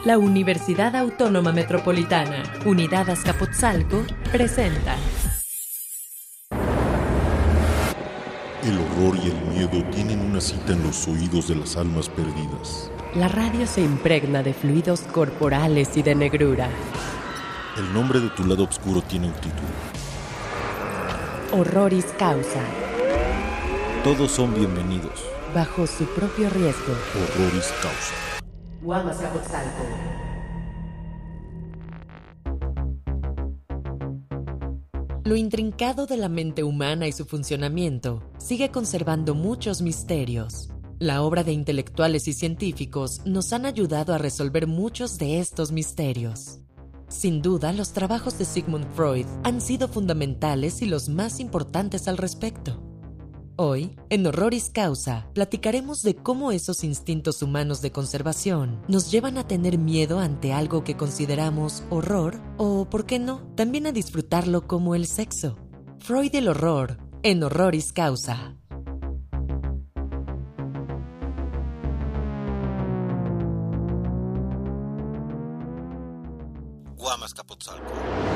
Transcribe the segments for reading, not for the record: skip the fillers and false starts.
La Universidad Autónoma Metropolitana, Unidad Azcapotzalco, presenta. El horror y el miedo tienen una cita en los oídos de las almas perdidas. La radio se impregna de fluidos corporales y de negrura. El nombre de tu lado oscuro tiene un título. Horroris causa. Todos son bienvenidos. Bajo su propio riesgo. Horroris causa. UAM Azcapotzalco. Lo intrincado de la mente humana y su funcionamiento sigue conservando muchos misterios. La obra de intelectuales y científicos nos han ayudado a resolver muchos de estos misterios. Sin duda, los trabajos de Sigmund Freud han sido fundamentales y los más importantes al respecto. Hoy, en Horroris Causa, platicaremos de cómo esos instintos humanos de conservación nos llevan a tener miedo ante algo que consideramos horror o, ¿por qué no?, también a disfrutarlo como el sexo. Freud y el horror, en Horroris Causa. UAM Azcapotzalco.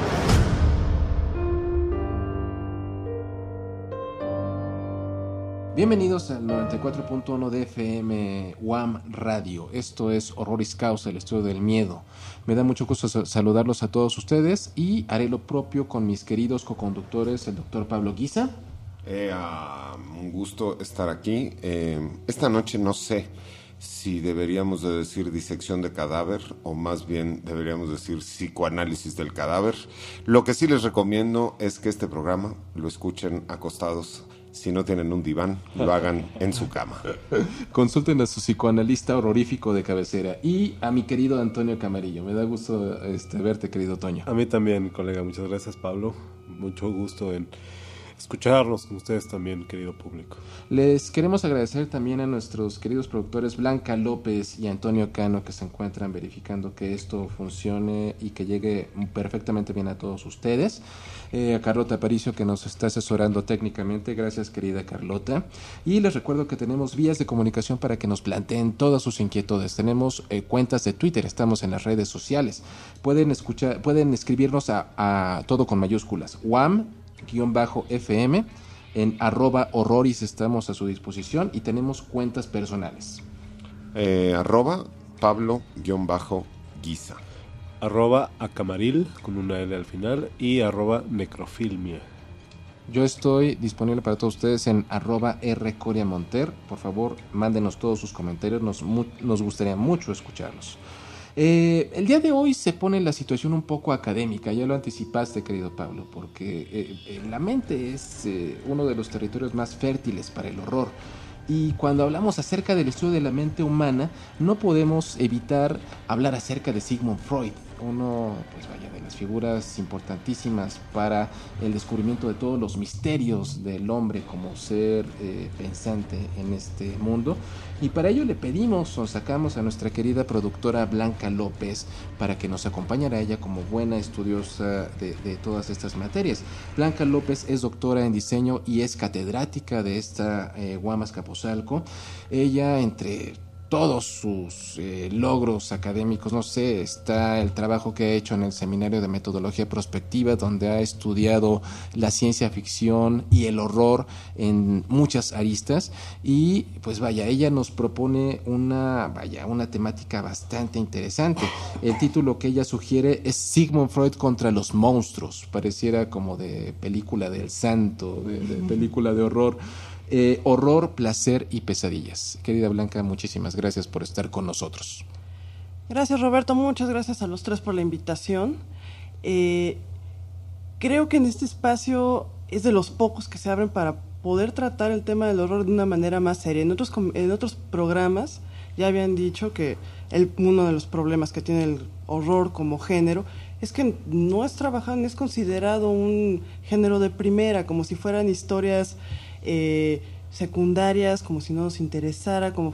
Bienvenidos al 94.1 de FM UAM Radio. Esto es Horroris Causa, el estudio del miedo. Me da mucho gusto saludarlos a todos ustedes y haré lo propio con mis queridos coconductores, el doctor Pablo Guisa. Un gusto estar aquí. Esta noche no sé si deberíamos de decir disección de cadáver o más bien deberíamos decir psicoanálisis del cadáver. Lo que sí les recomiendo es que este programa lo escuchen acostados. Si no tienen un diván, lo hagan en su cama. Consulten a su psicoanalista horrorífico de cabecera y a mi querido Antonio Camarillo. Me da gusto verte, querido Toño. A mí también, colega. Muchas gracias, Pablo. Mucho gusto en escucharnos con ustedes también, querido público. Les queremos agradecer también a nuestros queridos productores Blanca López y Antonio Cano, que se encuentran verificando que esto funcione y que llegue perfectamente bien a todos ustedes. A Carlota Aparicio, que nos está asesorando técnicamente. Gracias, querida Carlota. Y les recuerdo que tenemos vías de comunicación para que nos planteen todas sus inquietudes. Tenemos cuentas de Twitter, estamos en las redes sociales. Pueden escribirnos a todo con mayúsculas. UAM-FM, en @horroris estamos a su disposición y tenemos cuentas personales. @Pablo-Guisa. @acamaril con una L al final y @necrofilmia. Yo estoy disponible para todos ustedes en @rcoriamonter. Por favor, mándenos todos sus comentarios, nos gustaría mucho escucharlos. El día de hoy se pone la situación un poco académica, ya lo anticipaste, querido Pablo, porque la mente es uno de los territorios más fértiles para el horror. Y cuando hablamos acerca del estudio de la mente humana, no podemos evitar hablar acerca de Sigmund Freud, uno, de las figuras importantísimas para el descubrimiento de todos los misterios del hombre como ser pensante en este mundo. Y para ello le pedimos o sacamos a nuestra querida productora Blanca López para que nos acompañara ella como buena estudiosa de todas estas materias. Blanca López es doctora en diseño y es catedrática de esta UAM Azcapotzalco. Ella, entre todos sus logros académicos, está el trabajo que ha hecho en el Seminario de Metodología Prospectiva, donde ha estudiado la ciencia ficción y el horror en muchas aristas, y ella nos propone una temática bastante interesante. El título que ella sugiere es Sigmund Freud contra los monstruos. Pareciera como de película del santo, de película de horror. Horror, placer y pesadillas. Querida Blanca, muchísimas gracias por estar con nosotros. Gracias, Roberto, muchas gracias a los tres por la invitación. Creo que en este espacio es de los pocos que se abren para poder tratar el tema del horror de una manera más seria. En otros programas ya habían dicho que uno de los problemas que tiene el horror como género es que no es considerado un género de primera, como si fueran historias secundarias, como si no nos interesara, como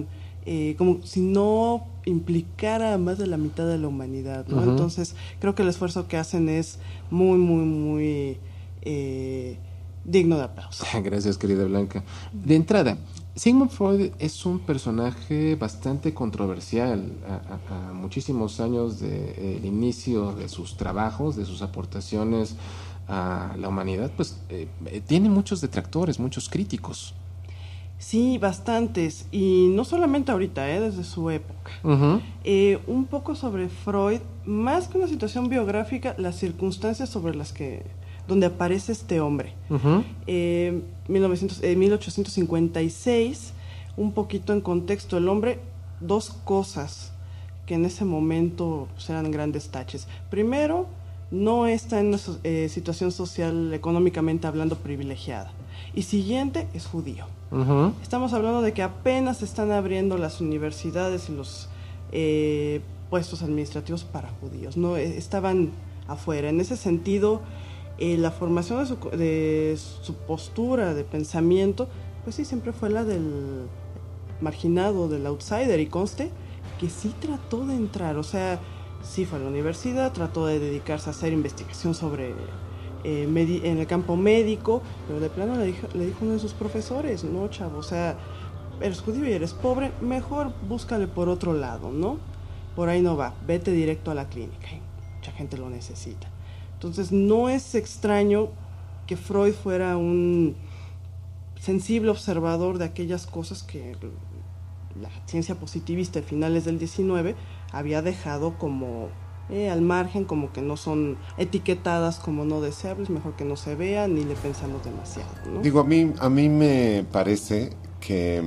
si no implicara a más de la mitad de la humanidad, ¿no? Uh-huh. Entonces creo que el esfuerzo que hacen es muy, muy, muy digno de aplauso. Gracias, querida Blanca. De entrada, Sigmund Freud es un personaje bastante controversial. A muchísimos años del inicio de sus trabajos, de sus aportaciones a la humanidad, pues tiene muchos detractores, muchos críticos. Sí, bastantes, y no solamente ahorita, desde su época. Uh-huh. Un poco sobre Freud, más que una situación biográfica, las circunstancias donde aparece este hombre. Uh-huh. 1856, un poquito en contexto, el hombre, dos cosas que en ese momento pues, eran grandes taches. Primero, no está en una situación social, económicamente hablando, privilegiada. Y siguiente, es judío. Uh-huh. Estamos hablando de que apenas se están abriendo las universidades y los puestos administrativos para judíos, ¿no? Estaban afuera. En ese sentido, la formación de su postura, de pensamiento, pues sí, siempre fue la del marginado, del outsider, y conste que sí trató de entrar, o sea, sí fue a la universidad, trató de dedicarse a hacer investigación sobre en el campo médico, pero de plano le dijo uno de sus profesores, no, chavo, o sea, eres judío y eres pobre, mejor búscale por otro lado, ¿no? Por ahí no va, vete directo a la clínica, y mucha gente lo necesita. Entonces no es extraño que Freud fuera un sensible observador de aquellas cosas que la ciencia positivista de finales del 19 había dejado como al margen, como que no son etiquetadas como no deseables, mejor que no se vean ni le pensamos demasiado, ¿no? Digo, a mí me parece que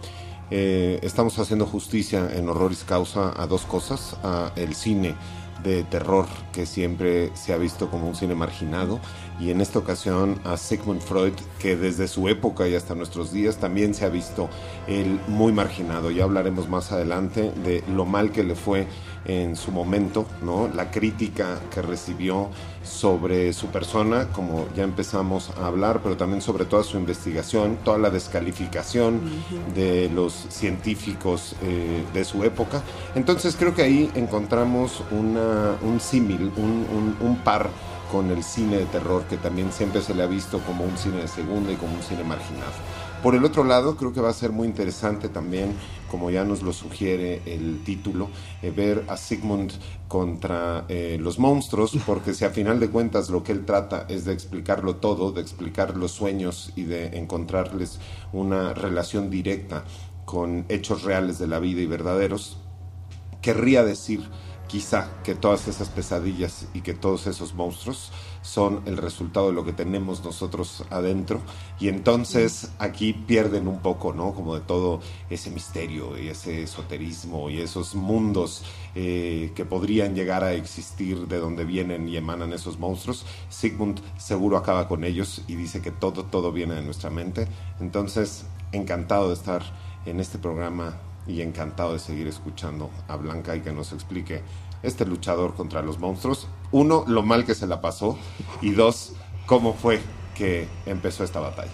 estamos haciendo justicia en Horroris Causa a dos cosas: a el cine de terror, que siempre se ha visto como un cine marginado, y en esta ocasión a Sigmund Freud, que desde su época y hasta nuestros días también se ha visto él muy marginado. Ya hablaremos más adelante de lo mal que le fue en su momento, ¿no? La crítica que recibió sobre su persona, como ya empezamos a hablar, pero también sobre toda su investigación, toda la descalificación de los científicos de su época. Entonces creo que ahí encontramos un símil, un par con el cine de terror, que también siempre se le ha visto como un cine de segunda y como un cine marginado. Por el otro lado, creo que va a ser muy interesante también, como ya nos lo sugiere el título, ver a Sigmund contra los monstruos, porque si a final de cuentas lo que él trata es de explicarlo todo, de explicar los sueños y de encontrarles una relación directa con hechos reales de la vida y verdaderos, querría decir quizá que todas esas pesadillas y que todos esos monstruos son el resultado de lo que tenemos nosotros adentro, y entonces aquí pierden un poco, ¿no? Como de todo ese misterio y ese esoterismo y esos mundos que podrían llegar a existir de donde vienen y emanan esos monstruos. Sigmund seguro acaba con ellos y dice que todo viene de nuestra mente. Entonces, encantado de estar en este programa y encantado de seguir escuchando a Blanca y que nos explique este luchador contra los monstruos. Uno, lo mal que se la pasó, y dos, cómo fue que empezó esta batalla.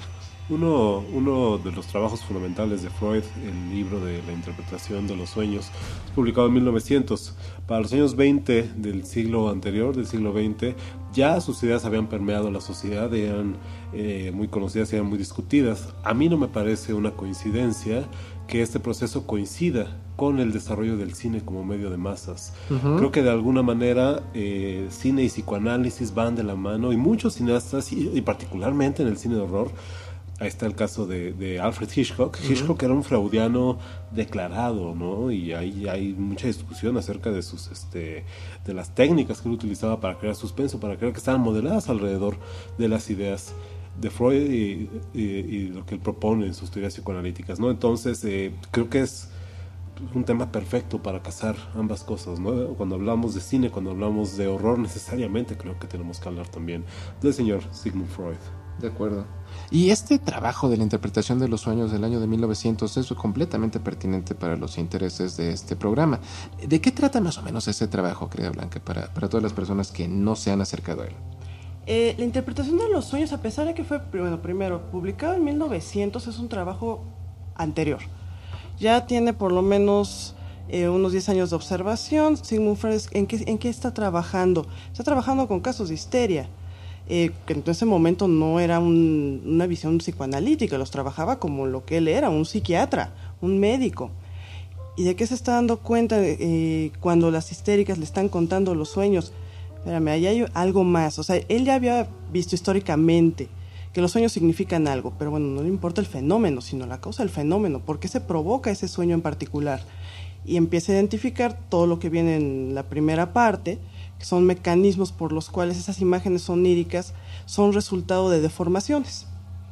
Uno de los trabajos fundamentales de Freud, el libro de la interpretación de los sueños, publicado en 1900. Para los años 20 del siglo anterior, del siglo XX, ya sus ideas habían permeado la sociedad, eran muy conocidas y eran muy discutidas. A mí no me parece una coincidencia que este proceso coincida con el desarrollo del cine como medio de masas. Uh-huh. Creo que de alguna manera cine y psicoanálisis van de la mano, y muchos cineastas, y particularmente en el cine de horror, ahí está el caso de Alfred Hitchcock. Uh-huh. Hitchcock era un freudiano declarado, ¿no? Y ahí hay mucha discusión acerca de sus de las técnicas que él utilizaba para crear suspenso, para crear que estaban modeladas alrededor de las ideas de Freud y lo que él propone en sus teorías psicoanalíticas, ¿no? Entonces creo que es un tema perfecto para casar ambas cosas, ¿no? Cuando hablamos de cine, cuando hablamos de horror, necesariamente creo que tenemos que hablar también del señor Sigmund Freud. De acuerdo. Y este trabajo de la interpretación de los sueños del año de 1900 es completamente pertinente para los intereses de este programa. ¿De qué trata más o menos ese trabajo, querida Blanca, para todas las personas que no se han acercado a él? La interpretación de los sueños, a pesar de que fue, primero, publicado en 1900, es un trabajo anterior. Ya tiene por lo menos unos 10 años de observación. Sigmund Freud, ¿en qué está trabajando? Está trabajando con casos de histeria. que en ese momento no era una visión psicoanalítica, los trabajaba como lo que él era, un psiquiatra, un médico. ¿Y de qué se está dando cuenta cuando las histéricas le están contando los sueños? Espérame, ahí hay algo más. O sea, él ya había visto históricamente que los sueños significan algo, pero bueno, no le importa el fenómeno, sino la causa del fenómeno. ¿Por qué se provoca ese sueño en particular? Y empieza a identificar todo lo que viene en la primera parte, que son mecanismos por los cuales esas imágenes oníricas son resultado de deformaciones.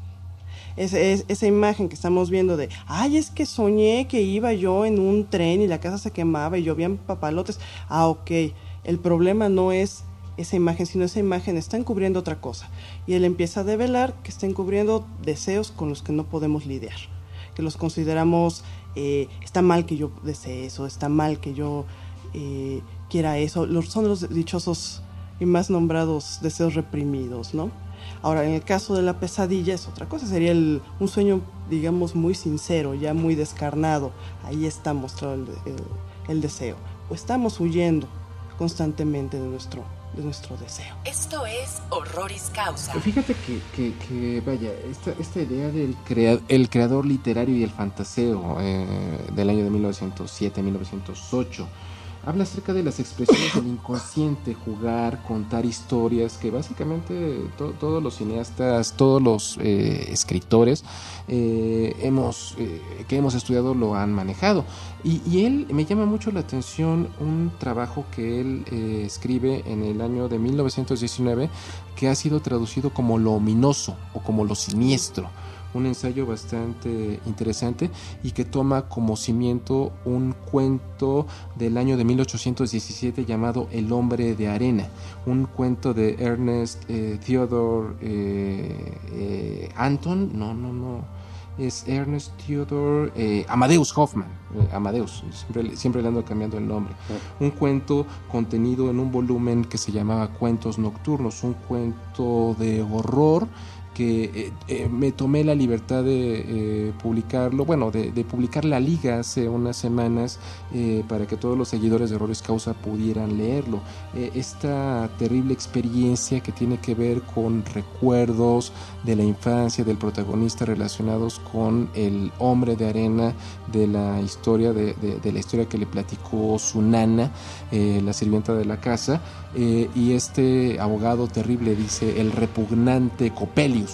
Esa imagen que estamos viendo de, ay, es que soñé que iba yo en un tren y la casa se quemaba y llovían papalotes. Ah, ok, el problema no es esa imagen, sino esa imagen está encubriendo otra cosa. Y él empieza a develar que está encubriendo deseos con los que no podemos lidiar, que los consideramos, está mal que yo desee eso, está mal que yo quiera eso. Son los dichosos y más nombrados deseos reprimidos, ¿no? Ahora, en el caso de la pesadilla es otra cosa, sería un sueño, digamos, muy sincero, ya muy descarnado. Ahí está mostrado el deseo. O estamos huyendo constantemente de nuestro deseo. Esto es Horroris Causa. Fíjate que vaya, esta idea del el creador literario y el fantaseo del año de 1907-1908 habla acerca de las expresiones del inconsciente, jugar, contar historias que básicamente todos los cineastas, todos los escritores que hemos estudiado lo han manejado. Y él, me llama mucho la atención un trabajo que él escribe en el año de 1919 que ha sido traducido como lo ominoso o como lo siniestro. Un ensayo bastante interesante y que toma como cimiento un cuento del año de 1817 llamado El hombre de arena, un cuento de Ernest Theodor Anton, es Ernest Theodor Amadeus Hoffmann, Amadeus, siempre le ando cambiando el nombre. Un cuento contenido en un volumen que se llamaba Cuentos Nocturnos, un cuento de horror que me tomé la libertad de publicarlo, de publicar la liga hace unas semanas para que todos los seguidores de Horroris Causa pudieran leerlo. Esta terrible experiencia que tiene que ver con recuerdos de la infancia del protagonista relacionados con el hombre de arena de la historia de la historia que le platicó su nana, la sirvienta de la casa, y este abogado terrible, dice, el repugnante Coppelius,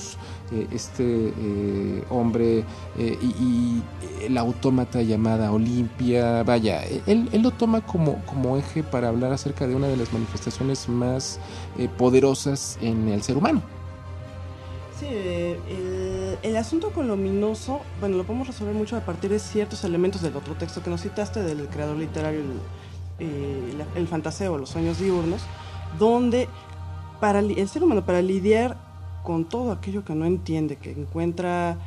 hombre, y la autómata llamada Olimpia. Vaya, él lo toma como eje para hablar acerca de una de las manifestaciones más poderosas en el ser humano. Sí, el asunto con lo ominoso, lo podemos resolver mucho a partir de ciertos elementos del otro texto que nos citaste, del creador literario, el fantaseo, los sueños diurnos, donde el ser humano, para lidiar con todo aquello que no entiende, que encuentra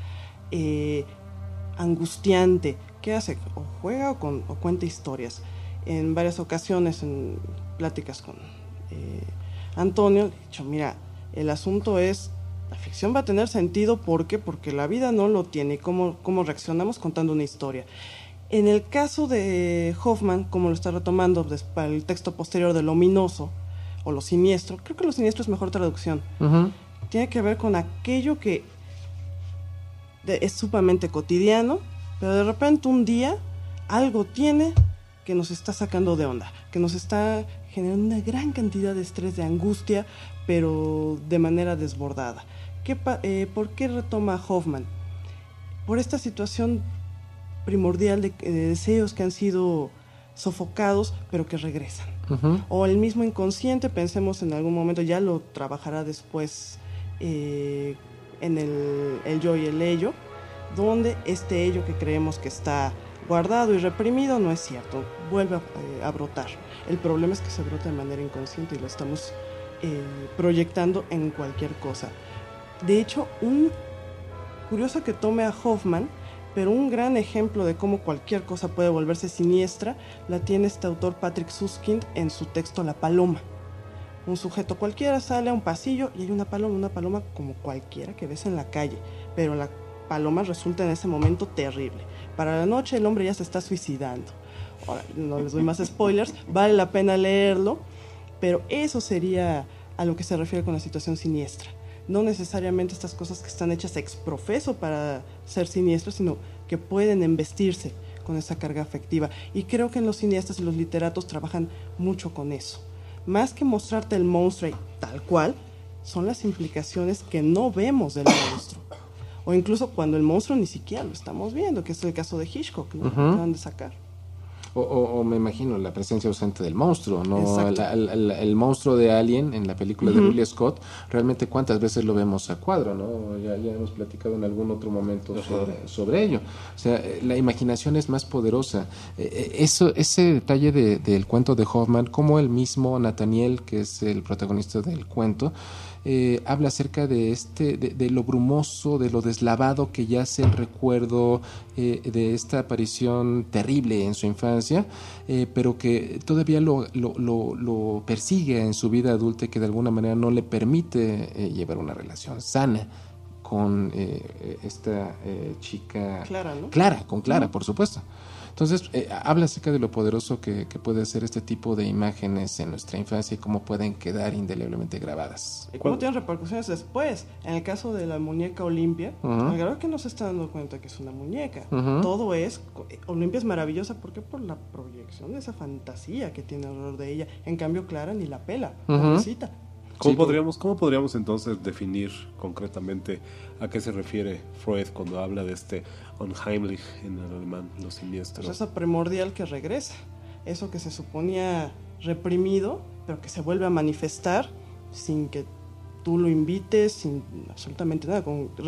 angustiante, ¿qué hace? O juega o cuenta historias. En varias ocasiones, en pláticas con Antonio, he dicho, mira, el asunto es, la ficción va a tener sentido, ¿por qué? Porque la vida no lo tiene, y cómo reaccionamos contando una historia. En el caso de Hoffmann, como lo está retomando para el texto posterior de lo ominoso o lo siniestro, creo que lo siniestro es mejor traducción. Uh-huh. Tiene que ver con aquello que es sumamente cotidiano, pero de repente un día algo tiene que nos está sacando de onda, que nos está generando una gran cantidad de estrés, de angustia, pero de manera desbordada. ¿Por qué retoma Hoffmann? Por esta situación primordial de deseos que han sido sofocados, pero que regresan. Uh-huh. O el mismo inconsciente, pensemos en algún momento, ya lo trabajará después en el yo y el ello, donde este ello que creemos que está guardado y reprimido no es cierto, vuelve a brotar. El problema es que se brota de manera inconsciente y lo estamos proyectando en cualquier cosa. De hecho, curioso que tome a Hoffmann, pero un gran ejemplo de cómo cualquier cosa puede volverse siniestra la tiene este autor Patrick Süskind en su texto La Paloma. Un sujeto cualquiera sale a un pasillo y hay una paloma como cualquiera que ves en la calle, pero la paloma resulta en ese momento terrible. Para la noche el hombre ya se está suicidando. Ahora, no les doy más spoilers, vale la pena leerlo, pero eso sería a lo que se refiere con la situación siniestra. No necesariamente estas cosas que están hechas ex profeso para ser siniestros, sino que pueden embestirse con esa carga afectiva. Y creo que en los cineastas y los literatos trabajan mucho con eso. Más que mostrarte el monstruo tal cual, son las implicaciones que no vemos del monstruo. O incluso cuando el monstruo ni siquiera lo estamos viendo, que es el caso de Hitchcock, ¿no? Que acaban de sacar. O me imagino la presencia ausente del monstruo, ¿no? Exacto. El monstruo de Alien en la película de Ridley Scott, realmente cuántas veces lo vemos a cuadro, ¿no? Ya hemos platicado en algún otro momento sobre ello. O sea, la imaginación es más poderosa. Ese detalle del cuento de Hoffman, como el mismo Nathaniel, que es el protagonista del cuento, habla acerca de lo brumoso, de lo deslavado que yace el recuerdo de esta aparición terrible en su infancia, pero que todavía lo persigue en su vida adulta y que de alguna manera no le permite llevar una relación sana con esta chica Clara, ¿no? Clara, por supuesto. Entonces, habla acerca de lo poderoso que puede ser este tipo de imágenes en nuestra infancia y cómo pueden quedar indeleblemente grabadas. ¿Y cómo tienen repercusiones después? En el caso de la muñeca Olimpia, al grado que no se está dando cuenta que es una muñeca. Todo es... Olimpia es maravillosa, ¿por qué? Por la proyección de esa fantasía que tiene alrededor de ella. En cambio, Clara ni la pela, pobrecita. ¿Cómo podríamos entonces definir concretamente a qué se refiere Freud cuando habla de este unheimlich en el alemán, lo siniestro? Pues eso primordial que regresa, eso que se suponía reprimido, pero que se vuelve a manifestar sin que tú lo invites, sin absolutamente nada,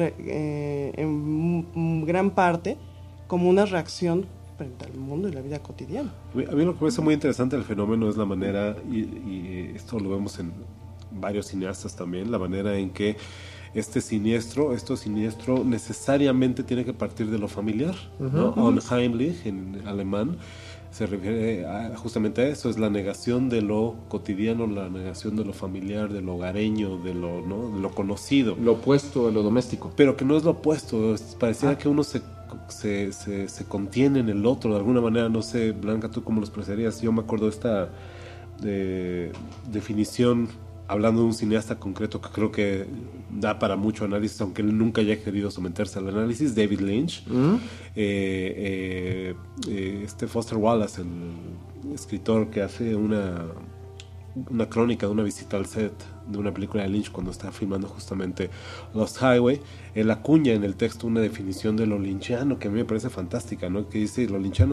en gran parte como una reacción frente al mundo y la vida cotidiana. A mí lo que me parece muy interesante del fenómeno es la manera, y esto lo vemos en varios cineastas también, la manera en que esto siniestro necesariamente tiene que partir de lo familiar, ¿no? Unheimlich en alemán se refiere justamente a eso, es la negación de lo cotidiano, la negación de lo familiar, de lo hogareño, de lo conocido. Lo opuesto a lo doméstico. Pero que no es lo opuesto, pareciera que uno se contiene en el otro, de alguna manera, no sé, Blanca, ¿tú cómo lo expresarías? Yo me acuerdo de esta definición, hablando de un cineasta concreto que creo que da para mucho análisis, aunque él nunca haya querido someterse al análisis, David Lynch. Foster Wallace, el escritor que hace una crónica de una visita al set de una película de Lynch cuando está filmando justamente Lost Highway, él acuña en el texto una definición de lo lynchiano que a mí me parece fantástica, ¿no? Que dice, lo lynchiano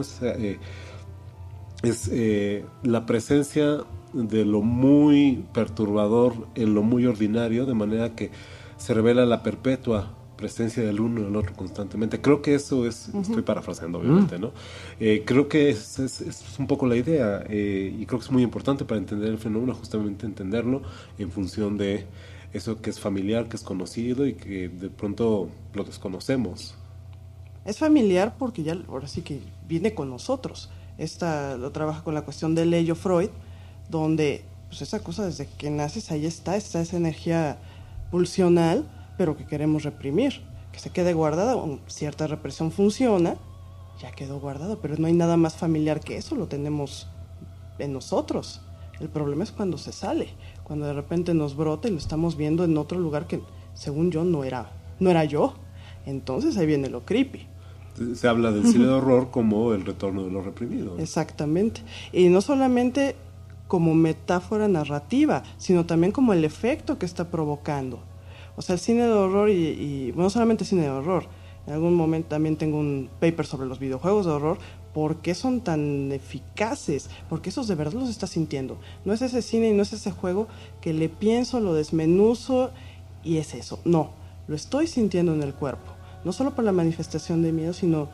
es la presencia de lo muy perturbador en lo muy ordinario, de manera que se revela la perpetua presencia del uno y del otro constantemente. Creo que eso es, estoy parafraseando obviamente, ¿no? Creo que es un poco la idea, y creo que es muy importante para entender el fenómeno, justamente entenderlo en función de eso que es familiar, que es conocido y que de pronto lo desconocemos. Es familiar porque ya ahora sí que viene con nosotros. Lo trabaja con la cuestión del ello Freud, donde pues esa cosa desde que naces ahí está esa energía pulsional, pero que queremos reprimir, que se quede guardada. Cierta represión funciona, ya quedó guardada, pero no hay nada más familiar que eso, lo tenemos en nosotros. El problema es cuando se sale, cuando de repente nos brota y lo estamos viendo en otro lugar que según yo no era yo. Entonces ahí viene lo creepy. Se habla del cine de horror como el retorno de lo reprimido. Exactamente. Y no solamente como metáfora narrativa, sino también como el efecto que está provocando. O sea, el cine de horror y no solamente cine de horror, en algún momento también tengo un paper sobre los videojuegos de horror, ¿por qué son tan eficaces? Porque esos de verdad los estás sintiendo. No es ese cine y no es ese juego que le pienso, lo desmenuzo y es eso. No, lo estoy sintiendo en el cuerpo. No solo por la manifestación de miedo, sino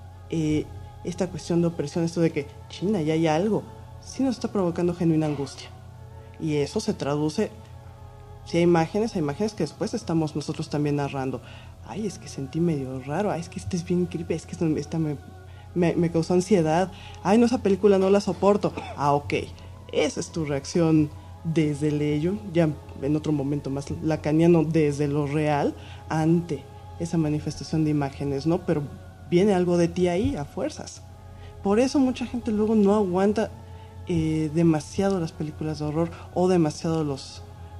esta cuestión de opresión, esto de que, China, ya hay algo. Sí nos está provocando genuina angustia. Y eso se traduce, si hay imágenes que después estamos nosotros también narrando. Ay, es que sentí medio raro. Ay, es que este es bien creepy. Es que esta me causó ansiedad. Ay, no, esa película no la soporto. Ah, ok. Esa es tu reacción desde el ello, ya en otro momento más lacaniano, desde lo real, ante esa manifestación de imágenes, ¿no? Pero viene algo de ti ahí, a fuerzas. Por eso mucha gente luego no aguanta demasiado las películas de horror o demasiado los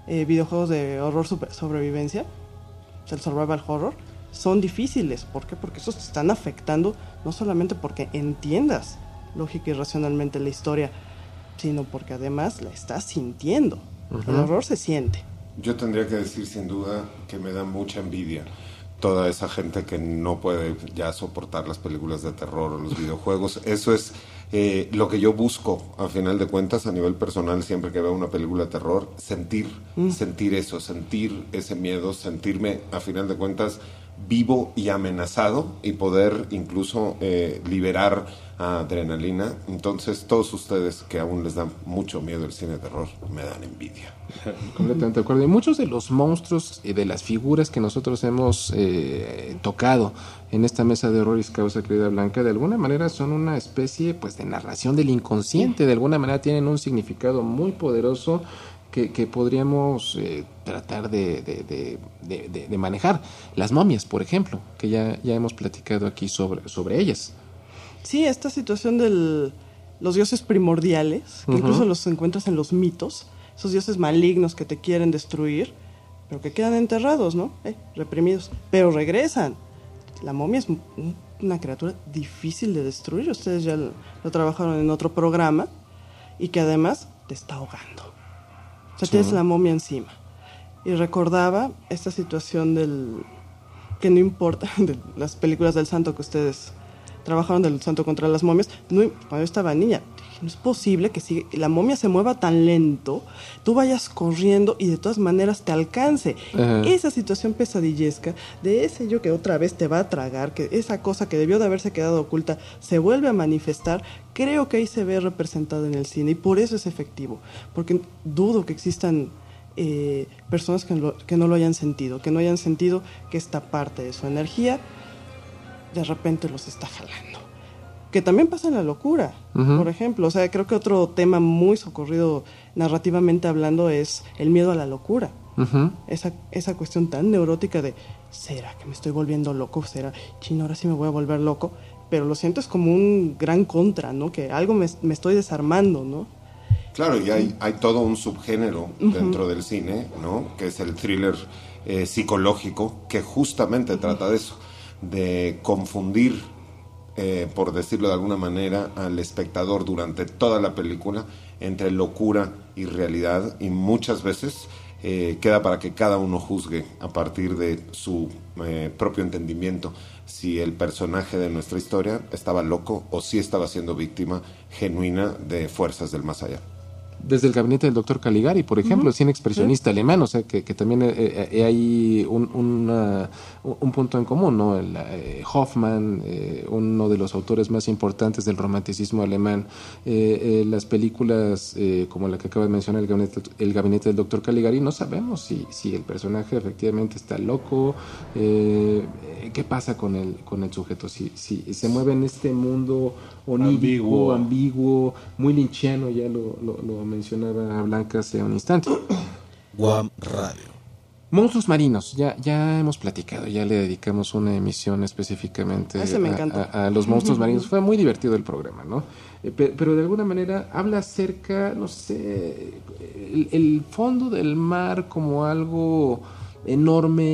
videojuegos de horror sobrevivencia, el survival horror, son difíciles. ¿Por qué? Porque esos te están afectando no solamente porque entiendas lógica y racionalmente la historia, sino porque además la estás sintiendo. El horror se siente. Yo tendría que decir sin duda que me da mucha envidia toda esa gente que no puede ya soportar las películas de terror o los videojuegos. Eso es lo que yo busco, a final de cuentas, a nivel personal, siempre que veo una película de terror, sentir eso, sentir ese miedo, sentirme, a final de cuentas, vivo y amenazado, y poder incluso liberar adrenalina. Entonces, todos ustedes que aún les dan mucho miedo el cine de terror, me dan envidia. Completamente de acuerdo. Y muchos de los monstruos y de las figuras que nosotros hemos tocado en esta mesa de horror y causa, querida Blanca, de alguna manera son una especie pues de narración del inconsciente. De alguna manera tienen un significado muy poderoso que podríamos tratar de manejar. Las momias, por ejemplo, que ya hemos platicado aquí sobre ellas. Sí, esta situación de los dioses primordiales, que incluso los encuentras en los mitos, esos dioses malignos que te quieren destruir, pero que quedan enterrados, ¿no? Reprimidos, pero regresan. La momia es una criatura difícil de destruir, ustedes ya lo trabajaron en otro programa, y que además te está ahogando. O sea, tienes la momia encima. Y recordaba esta situación que no importa, de las películas del santo que ustedes trabajaron, del santo contra las momias. Cuando yo estaba niña, dije, no es posible que la momia se mueva tan lento, tú vayas corriendo y de todas maneras te alcance. Esa situación pesadillesca de ese yo que otra vez te va a tragar, que esa cosa que debió de haberse quedado oculta se vuelve a manifestar, creo que ahí se ve representado en el cine, y por eso es efectivo, porque dudo que existan personas que no lo hayan sentido, que no hayan sentido que esta parte de su energía de repente los está jalando. Que también pasa en la locura, por ejemplo. O sea, creo que otro tema muy socorrido narrativamente hablando es el miedo a la locura. Esa cuestión tan neurótica de, ¿será que me estoy volviendo loco? ¿Será, chino, ahora sí me voy a volver loco? Pero lo siento, es como un gran contra, ¿no? Que algo me estoy desarmando, ¿no? Claro, y hay todo un subgénero dentro del cine, ¿no? Que es el thriller psicológico, que justamente trata de eso, de confundir, por decirlo de alguna manera, al espectador durante toda la película entre locura y realidad, y muchas veces queda para que cada uno juzgue a partir de su propio entendimiento si el personaje de nuestra historia estaba loco o si estaba siendo víctima genuina de fuerzas del más allá. Desde el gabinete del doctor Caligari, por ejemplo, el cine expresionista alemán, o sea, que también hay un punto en común, ¿no? Hoffmann, uno de los autores más importantes del romanticismo alemán, las películas como la que acaba de mencionar, el gabinete del doctor Caligari, no sabemos si el personaje efectivamente está loco, qué pasa con el sujeto, si se mueve en este mundo onírico, ambiguo, muy lynchiano, ya lo mencionaba Blanca hace un instante. Guam Radio. Monstruos marinos, ya hemos platicado, ya le dedicamos una emisión específicamente a los monstruos marinos. Fue muy divertido el programa, ¿no? Pero de alguna manera habla acerca, no sé, el fondo del mar como algo enorme,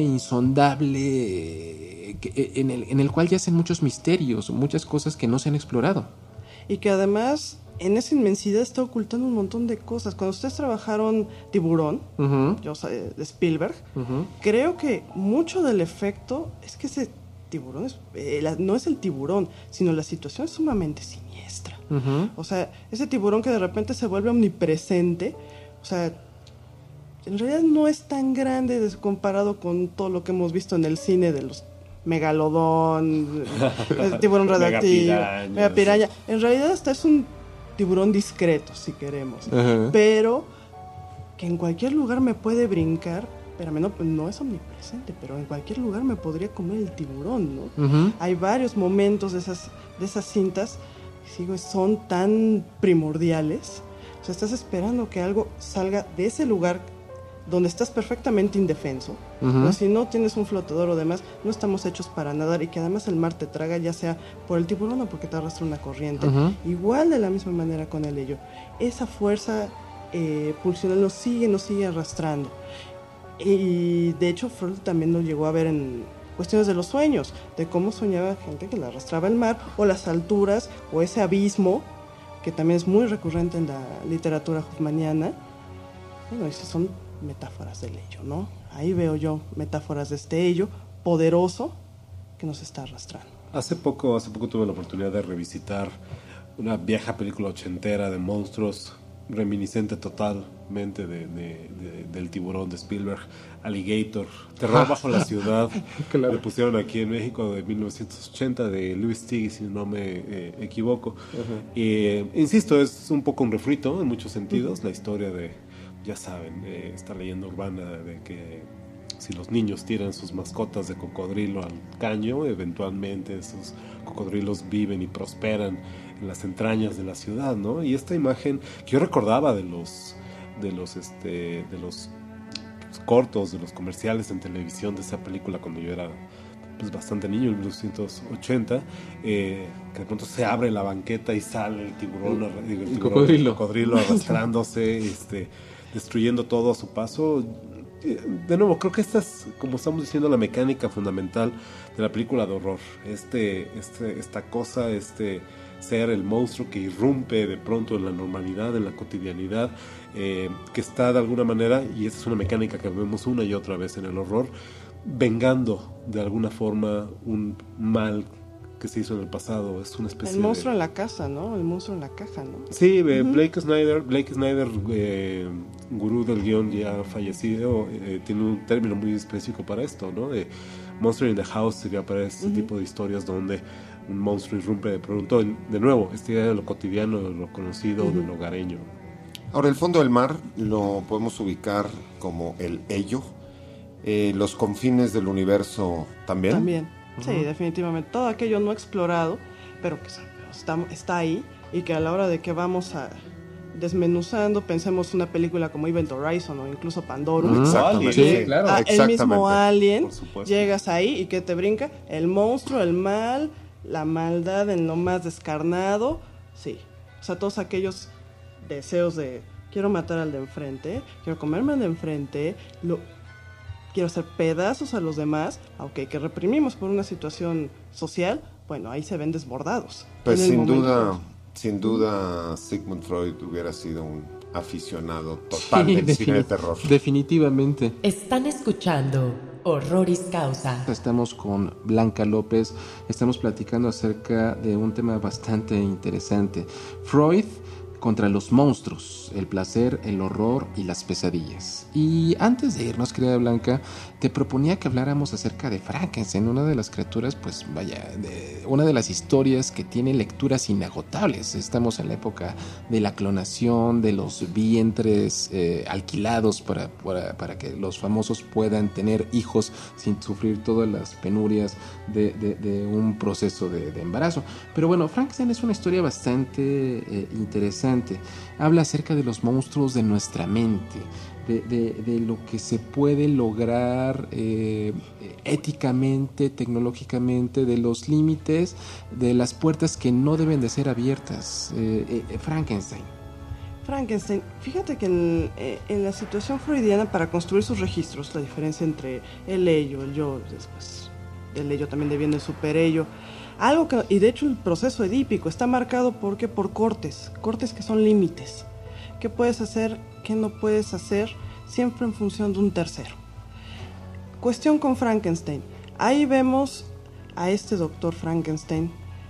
insondable, en el cual yacen muchos misterios, muchas cosas que no se han explorado. Y que además en esa inmensidad está ocultando un montón de cosas. Cuando ustedes trabajaron Tiburón, yo de Spielberg, creo que mucho del efecto es que ese tiburón no es el tiburón, sino la situación es sumamente siniestra. O sea, ese tiburón que de repente se vuelve omnipresente, o sea, en realidad no es tan grande comparado con todo lo que hemos visto en el cine de los megalodón, el tiburón radioactivo, megapiraña. En realidad hasta es un tiburón discreto, si queremos, pero que en cualquier lugar me puede brincar. Espérame, no es omnipresente, pero en cualquier lugar me podría comer el tiburón, ¿no? Hay varios momentos de esas cintas, son tan primordiales. O sea, estás esperando que algo salga de ese lugar donde estás perfectamente indefenso, o si no tienes un flotador o demás, no estamos hechos para nadar, y que además el mar te traga, ya sea por el tiburón o porque te arrastra una corriente. Igual de la misma manera con el ello. Esa fuerza pulsional nos sigue arrastrando. Y de hecho Freud también lo llegó a ver en cuestiones de los sueños, de cómo soñaba gente que le arrastraba el mar, o las alturas, o ese abismo, que también es muy recurrente en la literatura hoffmanniana. Bueno, esas son metáforas del ello, ¿no? Ahí veo yo metáforas de este ello poderoso que nos está arrastrando. Hace poco tuve la oportunidad de revisitar una vieja película ochentera de monstruos, reminiscente totalmente del Tiburón de Spielberg, Alligator, Terror bajo la ciudad. Claro. Le pusieron aquí en México de 1980 de Louis Tiggy, si no me equivoco. Insisto, es un poco un refrito en muchos sentidos, la historia de, ya saben, esta leyenda urbana de que si los niños tiran sus mascotas de cocodrilo al caño, eventualmente esos cocodrilos viven y prosperan en las entrañas de la ciudad, ¿no? Y esta imagen que yo recordaba de los cortos, de los comerciales en televisión de esa película cuando yo era pues bastante niño, en 1980, que de pronto se abre la banqueta y sale el tiburón, el cocodrilo arrastrándose, destruyendo todo a su paso. De nuevo, creo que esta es, como estamos diciendo, la mecánica fundamental de la película de horror. Esta cosa, ser el monstruo que irrumpe de pronto en la normalidad, en la cotidianidad, que está de alguna manera, y esta es una mecánica que vemos una y otra vez en el horror, vengando de alguna forma un mal que se hizo en el pasado. Es una especie el monstruo en la casa, ¿no? El monstruo en la caja, ¿no? Sí, Blake Snyder, gurú del guión ya fallecido, tiene un término muy específico para esto, ¿no? Monster in the House sería para este tipo de historias donde un monstruo irrumpe de pronto, de nuevo, esta idea de lo cotidiano, de lo conocido, de lo hogareño. Ahora, el fondo del mar lo podemos ubicar como el ello, los confines del universo también. También. Sí, definitivamente. Todo aquello no explorado, pero que está ahí, y que a la hora de que vamos a desmenuzando, pensemos una película como Event Horizon o incluso Pandorum. Exactamente. Sí, claro. El mismo Alien, Por supuesto. llegas ahí y que te brinca el monstruo, el mal, la maldad en lo más descarnado. Sí, o sea, todos aquellos deseos de quiero matar al de enfrente, quiero comerme al de enfrente, quiero hacer pedazos a los demás, aunque que reprimimos por una situación social, bueno, ahí se ven desbordados. Pues En el sin duda Sigmund Freud hubiera sido un aficionado total del cine de terror. Definitivamente. Están escuchando Horroris Causa. Estamos con Blanca López, estamos platicando acerca de un tema bastante interesante. Freud contra los monstruos, el placer, el horror y las pesadillas. Y antes de irnos, querida Blanca, te proponía que habláramos acerca de Frankenstein, una de las criaturas, pues vaya, una de las historias que tiene lecturas inagotables. Estamos en la época de la clonación, de los vientres alquilados para que los famosos puedan tener hijos sin sufrir todas las penurias de un proceso de embarazo. Pero bueno, Frankenstein es una historia bastante interesante. Habla acerca de los monstruos de nuestra mente, de lo que se puede lograr éticamente, tecnológicamente, de los límites, de las puertas que no deben de ser abiertas. Frankenstein, fíjate que en la situación freudiana, para construir sus registros, la diferencia entre el ello, el yo, después del ello también deviene el superello, algo que, y de hecho el proceso edípico está marcado por cortes que son límites. ¿Qué puedes hacer? ¿Qué no puedes hacer? Siempre en función de un tercero. Cuestión con Frankenstein. Ahí vemos a este doctor Frankenstein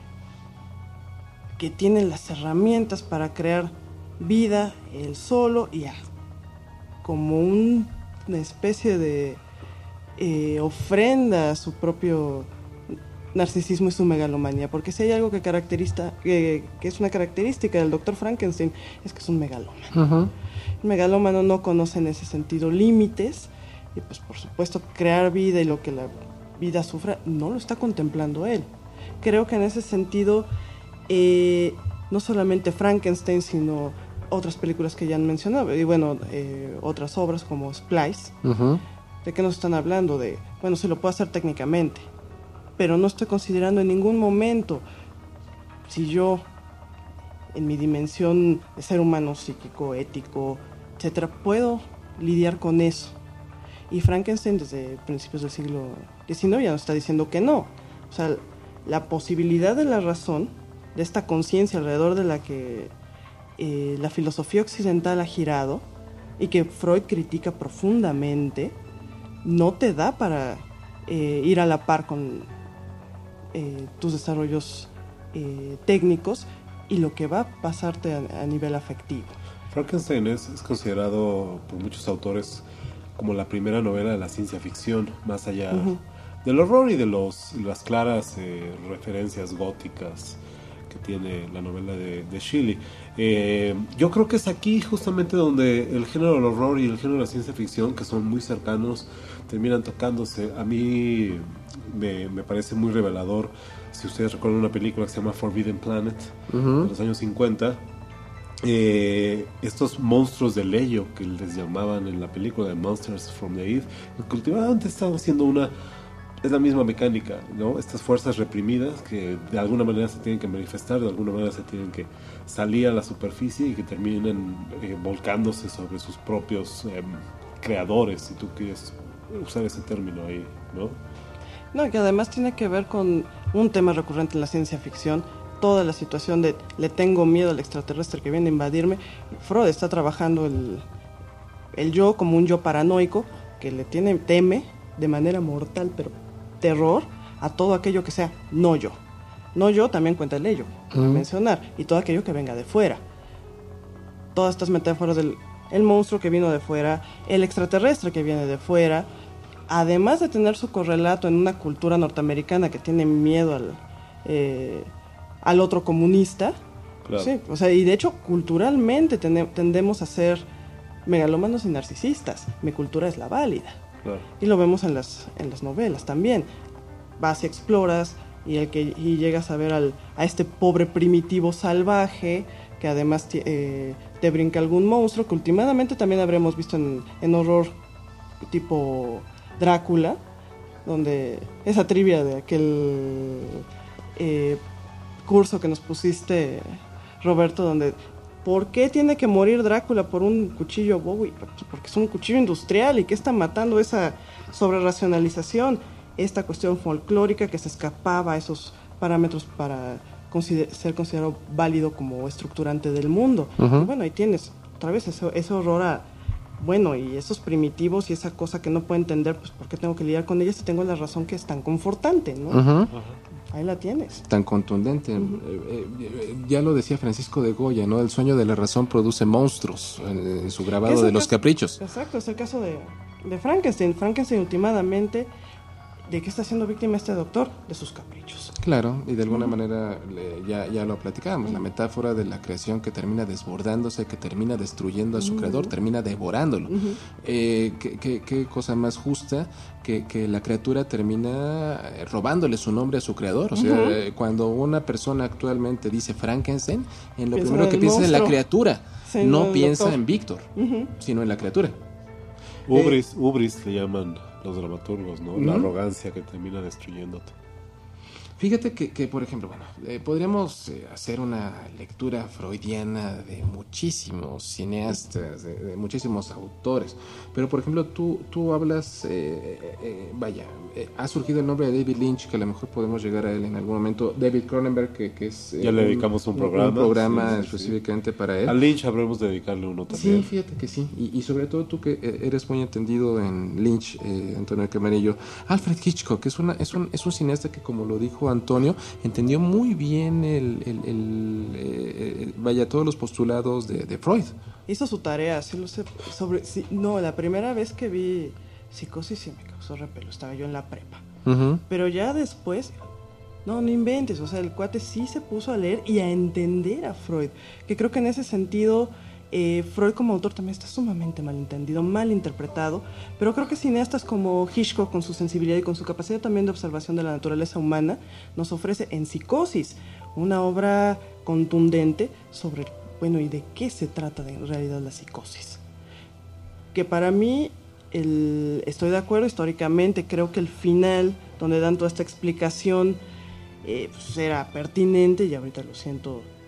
que tiene las herramientas para crear vida él solo y como una especie de ofrenda a su propio narcisismo y su megalomanía, porque si hay algo que es una característica del doctor Frankenstein, es que es un megalómano. El megalómano no conoce en ese sentido límites, y pues por supuesto crear vida y lo que la vida sufra no lo está contemplando él. Creo que en ese sentido no solamente Frankenstein, sino otras películas que ya han mencionado, y bueno, otras obras como Splice. ¿De qué nos están hablando? Bueno, se lo puede hacer técnicamente, pero no estoy considerando en ningún momento si yo en mi dimensión de ser humano, psíquico, ético, etcétera, puedo lidiar con eso. Y Frankenstein desde principios del siglo XIX ya nos está diciendo que no. O sea, la posibilidad de la razón, de esta conciencia alrededor de la que la filosofía occidental ha girado y que Freud critica profundamente, no te da para ir a la par con tus desarrollos técnicos y lo que va a pasarte a nivel afectivo. Frankenstein es considerado por muchos autores como la primera novela de la ciencia ficción, más allá del horror y de las claras referencias góticas que tiene la novela de Shelley. Yo creo que es aquí justamente donde el género del horror y el género de la ciencia ficción, que son muy cercanos, terminan tocándose. A mí me parece muy revelador. Si ustedes recuerdan una película que se llama Forbidden Planet, de los años 50, estos monstruos de Leyo, que les llamaban en la película de Monsters from the Eve, que últimamente están haciendo es la misma mecánica, ¿no? Estas fuerzas reprimidas que de alguna manera se tienen que manifestar, de alguna manera se tienen que salir a la superficie y que terminen volcándose sobre sus propios creadores, si tú quieres usar ese término ahí, ¿no? No, que además tiene que ver con un tema recurrente en la ciencia ficción, toda la situación de le tengo miedo al extraterrestre que viene a invadirme. Freud está trabajando el yo como un yo paranoico que teme de manera mortal, pero terror a todo aquello que sea no yo. No yo también cuenta el ello, mencionar, y todo aquello que venga de fuera. Todas estas metáforas del el monstruo que vino de fuera, el extraterrestre que viene de fuera, además de tener su correlato en una cultura norteamericana que tiene miedo al otro comunista. Claro. Sí, o sea, y de hecho culturalmente tendemos a ser megalomanos y narcisistas. Mi cultura es la válida. Claro. Y lo vemos en las novelas también. Vas y exploras y llegas a ver a este pobre primitivo salvaje que además te brinca algún monstruo, que últimamente también habremos visto en horror tipo Drácula, donde esa trivia de aquel curso que nos pusiste, Roberto, donde ¿por qué tiene que morir Drácula por un cuchillo Bowie? Porque es un cuchillo industrial y que está matando esa sobreracionalización, esta cuestión folclórica que se escapaba a esos parámetros para ser considerado válido como estructurante del mundo. Y bueno, ahí tienes otra vez ese horror a, bueno, y esos primitivos y esa cosa que no puedo entender, pues ¿por qué tengo que lidiar con ellas si tengo la razón que es tan confortante, ¿no? Ahí la tienes. Tan contundente. Ya lo decía Francisco de Goya, ¿no? El sueño de la razón produce monstruos, en su grabado de Los Caprichos. Exacto, es el caso de Frankenstein. Frankenstein últimamente, ¿de qué está siendo víctima este doctor? De sus caprichos. Claro, y de alguna manera ya lo platicábamos, la metáfora de la creación que termina desbordándose, que termina destruyendo a su creador, termina devorándolo. ¿Qué cosa más justa que la criatura termina robándole su nombre a su creador? O sea, cuando una persona actualmente dice Frankenstein, en lo primero que piensa es en la criatura, sí, no piensa en Víctor, sino en la criatura. Ubris le llaman los dramaturgos, ¿no? La arrogancia que termina destruyéndote. Fíjate que por ejemplo, podríamos hacer una lectura freudiana de muchísimos cineastas, de muchísimos autores, pero por ejemplo tú hablas, ha surgido el nombre de David Lynch, que a lo mejor podemos llegar a él en algún momento. David Cronenberg, que es... ya le dedicamos un programa específicamente para él. A Lynch habremos de dedicarle uno también. Sí, fíjate que sí, y sobre todo tú que eres muy entendido en Lynch, Antonio Camarillo. Alfred Hitchcock, que es un cineasta que, como lo dijo Antonio, entendió muy bien todos los postulados de Freud. Hizo su tarea, sí lo sé. La primera vez que vi Psicosis sí me causó repelo, estaba yo en la prepa. Pero ya después, no inventes, o sea, el cuate sí se puso a leer y a entender a Freud, que creo que en ese sentido Freud como autor también está sumamente malentendido, mal interpretado, pero creo que cineastas como Hitchcock, con su sensibilidad y con su capacidad también de observación de la naturaleza humana, nos ofrece en Psicosis una obra contundente sobre, bueno, ¿y de qué se trata en realidad la psicosis? Que para mí, estoy de acuerdo históricamente, creo que el final, donde dan toda esta explicación, pues era pertinente, y ahorita lo siento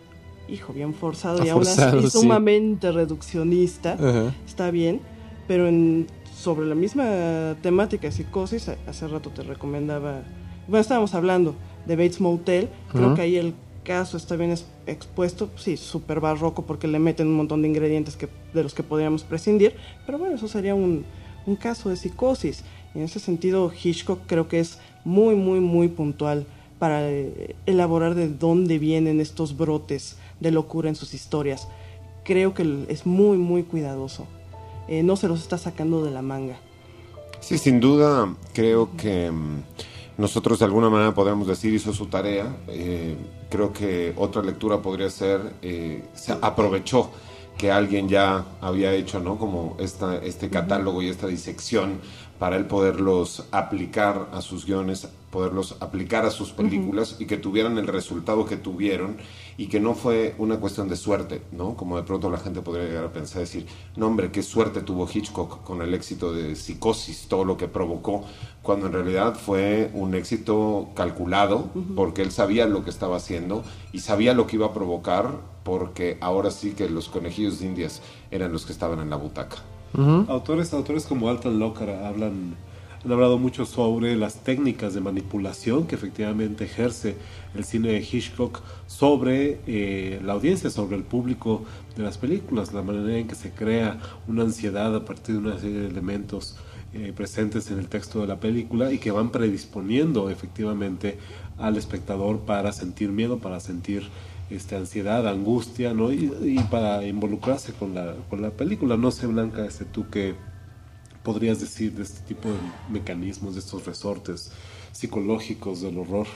bien forzado y Forzado, aún así sí. sumamente reduccionista. Ajá. Está bien, pero sobre la misma temática, psicosis, hace rato te recomendaba, bueno, estábamos hablando de Bates Motel, creo que ahí el caso está bien expuesto, sí, súper barroco porque le meten un montón de ingredientes de los que podríamos prescindir, pero bueno, eso sería un caso de psicosis. Y en ese sentido, Hitchcock creo que es muy, muy, muy puntual para elaborar de dónde vienen estos brotes de locura en sus historias. Creo que es muy, muy cuidadoso. No se los está sacando de la manga. Sí, sin duda, creo que nosotros de alguna manera podríamos decir hizo su tarea. Creo que otra lectura podría ser, se aprovechó que alguien ya había hecho, ¿no? Como este catálogo y esta disección para él poderlos aplicar a sus guiones, poderlos aplicar a sus películas y que tuvieran el resultado que tuvieron y que no fue una cuestión de suerte, ¿no? Como de pronto la gente podría llegar a pensar, decir, no hombre, qué suerte tuvo Hitchcock con el éxito de Psicosis, todo lo que provocó, cuando en realidad fue un éxito calculado porque él sabía lo que estaba haciendo y sabía lo que iba a provocar, porque ahora sí que los conejillos de Indias eran los que estaban en la butaca. Autores como Alton Lockhart han hablado mucho sobre las técnicas de manipulación que efectivamente ejerce el cine de Hitchcock sobre la audiencia, sobre el público de las películas, la manera en que se crea una ansiedad a partir de una serie de elementos presentes en el texto de la película y que van predisponiendo efectivamente al espectador para sentir miedo, para sentir ansiedad, angustia, ¿no? Y para involucrarse con la película. No sé, Blanca, tú qué podrías decir de este tipo de mecanismos, de estos resortes psicológicos del horror.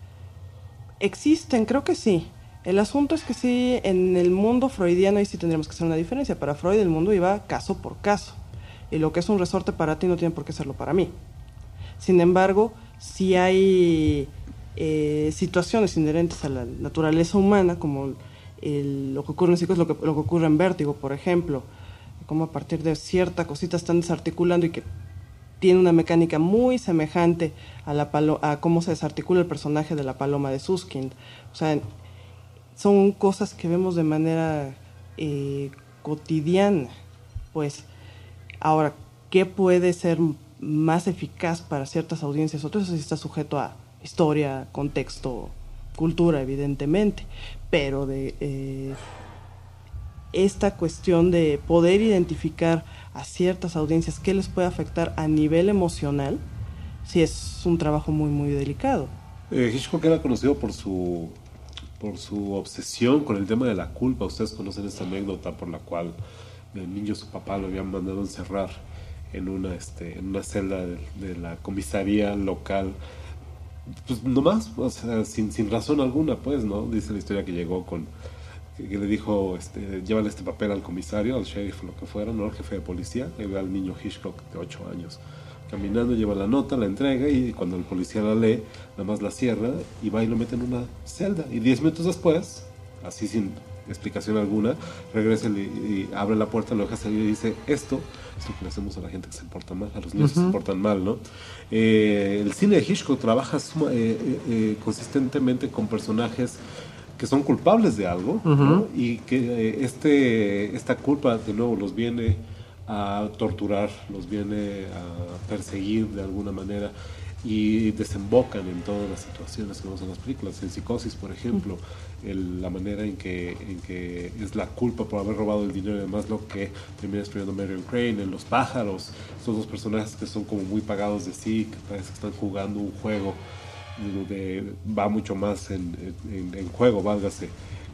Existen, creo que sí. El asunto es que sí, en el mundo freudiano ahí sí tendríamos que hacer una diferencia. Para Freud el mundo iba caso por caso. Y lo que es un resorte para ti no tiene por qué serlo para mí. Sin embargo, sí hay situaciones inherentes a la naturaleza humana, como lo que ocurre en Psicosis, lo que ocurre en Vértigo, por ejemplo, como a partir de cierta cosita están desarticulando y que tiene una mecánica muy semejante a cómo se desarticula el personaje de la paloma de Suskind. O sea, son cosas que vemos de manera cotidiana. Pues, ahora, ¿qué puede ser más eficaz para ciertas audiencias? Otro, eso sí está sujeto a historia, contexto, cultura, evidentemente, pero de esta cuestión de poder identificar a ciertas audiencias qué les puede afectar a nivel emocional, sí es un trabajo muy, muy delicado. Hitchcock era conocido por su obsesión con el tema de la culpa. Ustedes conocen esta anécdota por la cual el niño, su papá, lo habían mandado encerrar en una celda de la comisaría local, pues nomás, o sea, sin razón alguna, pues, ¿no? Dice la historia que llegó que le dijo, llévale este papel al comisario, al sheriff, lo que fuera, ¿no? Al jefe de policía. Ahí ve al niño Hitchcock de 8 años caminando, lleva la nota, la entrega, y cuando el policía la lee, nada más la cierra y va y lo mete en una celda. Y 10 minutos después, así sin explicación alguna, regresa y abre la puerta, lo deja salir y dice, esto que le hacemos a la gente que se porta mal, a los niños que se portan mal, ¿no? El cine de Hitchcock trabaja consistentemente con personajes que son culpables de algo, ¿no? Y que esta culpa de nuevo los viene a torturar, los viene a perseguir de alguna manera y desembocan en todas las situaciones que vemos en las películas. En Psicosis, por ejemplo, la manera en que es la culpa por haber robado el dinero y demás lo que termina destruyendo Marion Crane. En Los pájaros, estos dos personajes que son como muy pagados de sí, que parece que están jugando un juego donde va mucho más en juego, válgase,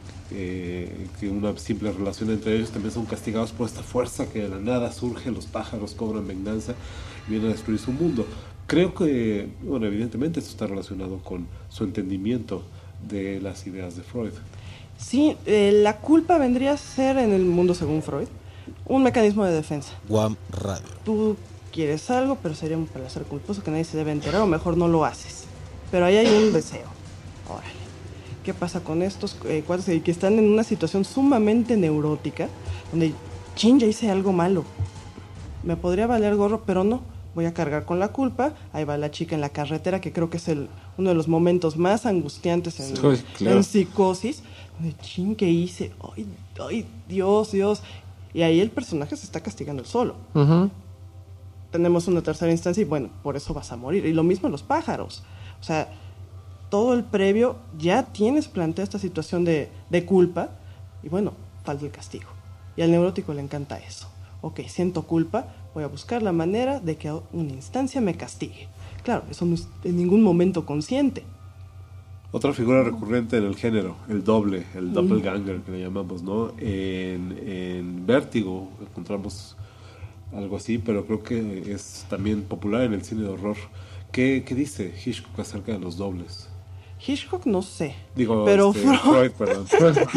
que una simple relación entre ellos. También son castigados por esta fuerza que de la nada surge, los pájaros cobran venganza y vienen a destruir su mundo. Creo que, bueno, evidentemente esto está relacionado con su entendimiento de las ideas de Freud. Sí, la culpa vendría a ser, en el mundo según Freud, un mecanismo de defensa. Guam Radio. Tú quieres algo, pero sería un placer culposo que nadie se debe enterar, o mejor no lo haces. Pero ahí hay un deseo. Órale. ¿Qué pasa con estos cuates que están en una situación sumamente neurótica, donde, chin, ya hice algo malo? Me podría valer gorro, pero no. Voy a cargar con la culpa. Ahí va la chica en la carretera, que creo que es uno de los momentos más angustiantes en Psicosis, De chin, ¿qué hice? Ay, ay, Dios. Y ahí el personaje se está castigando él solo. Ujú. Tenemos una tercera instancia y bueno, por eso vas a morir. Y lo mismo en los pájaros. O sea, todo el previo ya tienes planteada esta situación de culpa y bueno, falta el castigo. Y al neurótico le encanta eso. Ok, siento culpa, voy a buscar la manera de que una instancia me castigue. Claro, eso no es en ningún momento consciente. Otra figura recurrente en el género, el doble, el doppelganger que le llamamos, ¿no? En Vértigo encontramos algo así, pero creo que es también popular en el cine de horror. ¿Qué dice Hitchcock acerca de los dobles? Hitchcock no sé, Digo, pero Freud, perdón.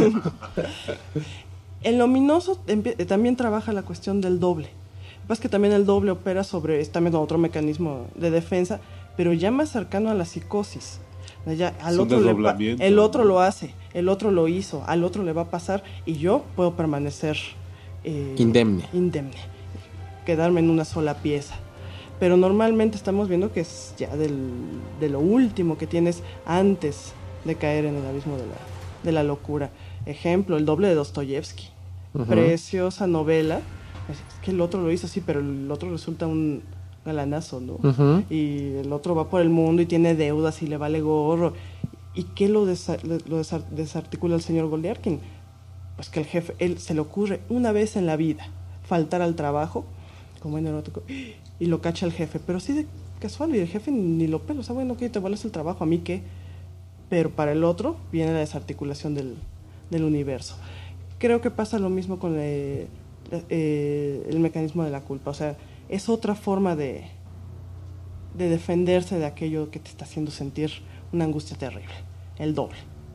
El luminoso también trabaja la cuestión del doble. Lo que pasa es que también el doble opera sobre también otro mecanismo de defensa, pero ya más cercano a la psicosis. Ya, Es un desdoblamiento. el otro lo hace, el otro lo hizo, al otro le va a pasar y yo puedo permanecer Indemne. Quedarme en una sola pieza. Pero normalmente estamos viendo que es ya de lo último que tienes antes de caer en el abismo de la locura. Ejemplo, el doble de Dostoyevsky. Preciosa novela. Es que el otro lo hizo así, pero el otro resulta un galanazo, ¿no? Y el otro va por el mundo y tiene deudas y le vale gorro. ¿Y qué lo desarticula el señor Goldiarkin? Pues que el jefe, él se le ocurre una vez en la vida faltar al trabajo, como en erótico, y lo cacha el jefe, pero sí de casual, y el jefe ni lo pela, o sea, bueno, que te vales el trabajo, a mí qué. Pero para el otro viene la desarticulación del universo. Creo que pasa lo mismo con el mecanismo de la culpa, o sea, es otra forma de defenderse de aquello que te está haciendo sentir una angustia terrible, el doble.